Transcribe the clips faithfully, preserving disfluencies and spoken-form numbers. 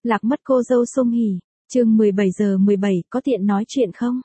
Lạc mất cô dâu Song Hỷ, chương mười bảy giờ mười bảy, có tiện nói chuyện không?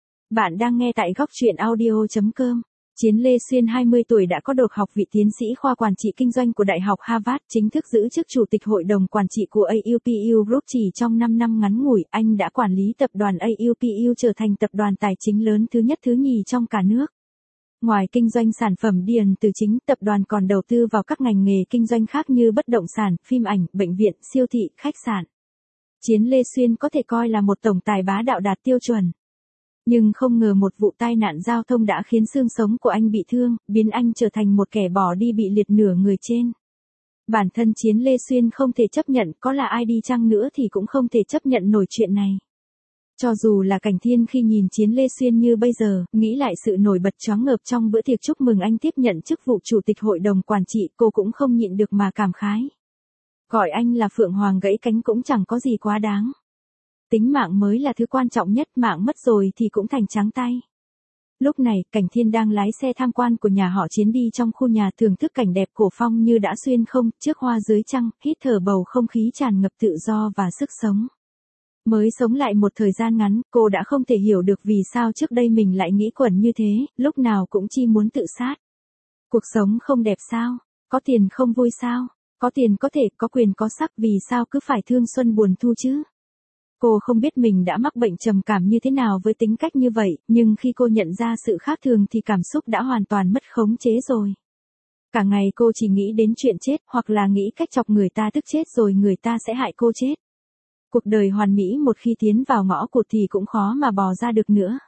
Bạn đang nghe tại góc truyện audio chấm com. Chiến Lê Xuyên hai mươi tuổi đã có được học vị tiến sĩ khoa quản trị kinh doanh của Đại học Harvard, chính thức giữ chức chủ tịch hội đồng quản trị của a u pê u Group. Chỉ trong năm năm ngắn ngủi, anh đã quản lý tập đoàn a u pê u trở thành tập đoàn tài chính lớn thứ nhất thứ nhì trong cả nước. Ngoài kinh doanh sản phẩm điện tử chính, tập đoàn còn đầu tư vào các ngành nghề kinh doanh khác như bất động sản, phim ảnh, bệnh viện, siêu thị, khách sạn. Chiến Lê Xuyên có thể coi là một tổng tài bá đạo đạt tiêu chuẩn. Nhưng không ngờ một vụ tai nạn giao thông đã khiến xương sống của anh bị thương, biến anh trở thành một kẻ bỏ đi bị liệt nửa người trên. Bản thân Chiến Lê Xuyên không thể chấp nhận, có là ai đi chăng nữa thì cũng không thể chấp nhận nổi chuyện này. Cho dù là Cảnh Thiên khi nhìn Chiến Lê Xuyên như bây giờ, nghĩ lại sự nổi bật choáng ngợp trong bữa tiệc chúc mừng anh tiếp nhận chức vụ chủ tịch hội đồng quản trị, cô cũng không nhịn được mà cảm khái. Gọi anh là Phượng Hoàng gãy cánh cũng chẳng có gì quá đáng. Tính mạng mới là thứ quan trọng nhất, mạng mất rồi thì cũng thành trắng tay. Lúc này, Cảnh Thiên đang lái xe tham quan của nhà họ Chiến đi trong khu nhà, thưởng thức cảnh đẹp cổ phong như đã xuyên không, trước hoa dưới trăng, hít thở bầu không khí tràn ngập tự do và sức sống. Mới sống lại một thời gian ngắn, cô đã không thể hiểu được vì sao trước đây mình lại nghĩ quẩn như thế, lúc nào cũng chỉ muốn tự sát. Cuộc sống không đẹp sao? Có tiền không vui sao? Có tiền có thể, có quyền có sắc, vì sao cứ phải thương xuân buồn thu chứ? Cô không biết mình đã mắc bệnh trầm cảm như thế nào với tính cách như vậy, nhưng khi cô nhận ra sự khác thường thì cảm xúc đã hoàn toàn mất khống chế rồi. Cả ngày cô chỉ nghĩ đến chuyện chết, hoặc là nghĩ cách chọc người ta tức chết rồi người ta sẽ hại cô chết. Cuộc đời hoàn mỹ một khi tiến vào ngõ cụt thì cũng khó mà bò ra được nữa.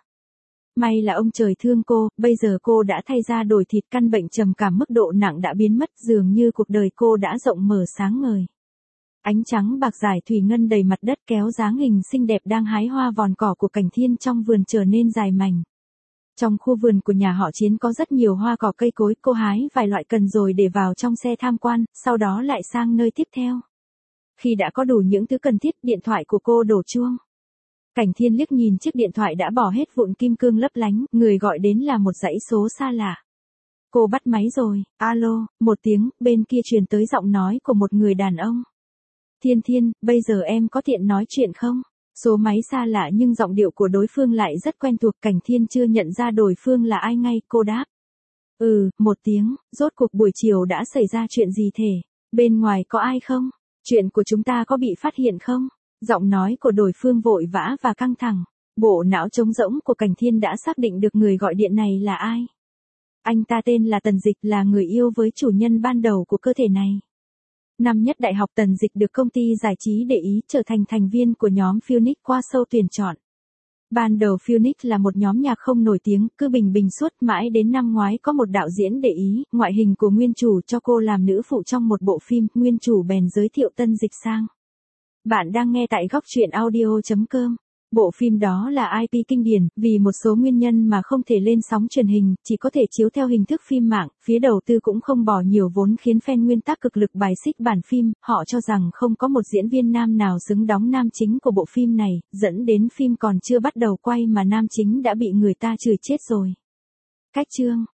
May là ông trời thương cô, bây giờ cô đã thay da đổi thịt, căn bệnh trầm cảm mức độ nặng đã biến mất, dường như cuộc đời cô đã rộng mở sáng ngời. Ánh trắng bạc giải thủy ngân đầy mặt đất kéo dáng hình xinh đẹp đang hái hoa vòn cỏ của Cảnh Thiên trong vườn trở nên dài mảnh. Trong khu vườn của nhà họ Chiến có rất nhiều hoa cỏ cây cối, cô hái vài loại cần rồi để vào trong xe tham quan, sau đó lại sang nơi tiếp theo. Khi đã có đủ những thứ cần thiết, điện thoại của cô đổ chuông. Cảnh Thiên liếc nhìn chiếc điện thoại đã bỏ hết vụn kim cương lấp lánh, người gọi đến là một dãy số xa lạ. Cô bắt máy rồi, alo, một tiếng, bên kia truyền tới giọng nói của một người đàn ông. Thiên Thiên, bây giờ em có tiện nói chuyện không? Số máy xa lạ nhưng giọng điệu của đối phương lại rất quen thuộc, Cảnh Thiên chưa nhận ra đối phương là ai ngay, cô đáp. Ừ, một tiếng, rốt cuộc buổi chiều đã xảy ra chuyện gì thể? Bên ngoài có ai không? Chuyện của chúng ta có bị phát hiện không? Giọng nói của đối phương vội vã và căng thẳng. Bộ não trống rỗng của Cảnh Thiên đã xác định được người gọi điện này là ai. Anh ta tên là Tần Dịch, là người yêu với chủ nhân ban đầu của cơ thể này. Năm nhất đại học, Tần Dịch được công ty giải trí để ý, trở thành thành viên của nhóm Phoenix qua show tuyển chọn. Ban đầu Phoenix là một nhóm nhạc không nổi tiếng, cứ bình bình suốt, mãi đến năm ngoái có một đạo diễn để ý, ngoại hình của nguyên chủ cho cô làm nữ phụ trong một bộ phim, nguyên chủ bèn giới thiệu Tần Dịch sang. Bạn đang nghe tại góc truyện audio chấm com. Bộ phim đó là i pê kinh điển, vì một số nguyên nhân mà không thể lên sóng truyền hình, chỉ có thể chiếu theo hình thức phim mạng, phía đầu tư cũng không bỏ nhiều vốn khiến fan nguyên tắc cực lực bài xích bản phim, họ cho rằng không có một diễn viên nam nào xứng đóng nam chính của bộ phim này, dẫn đến phim còn chưa bắt đầu quay mà nam chính đã bị người ta chửi chết rồi. Cách chương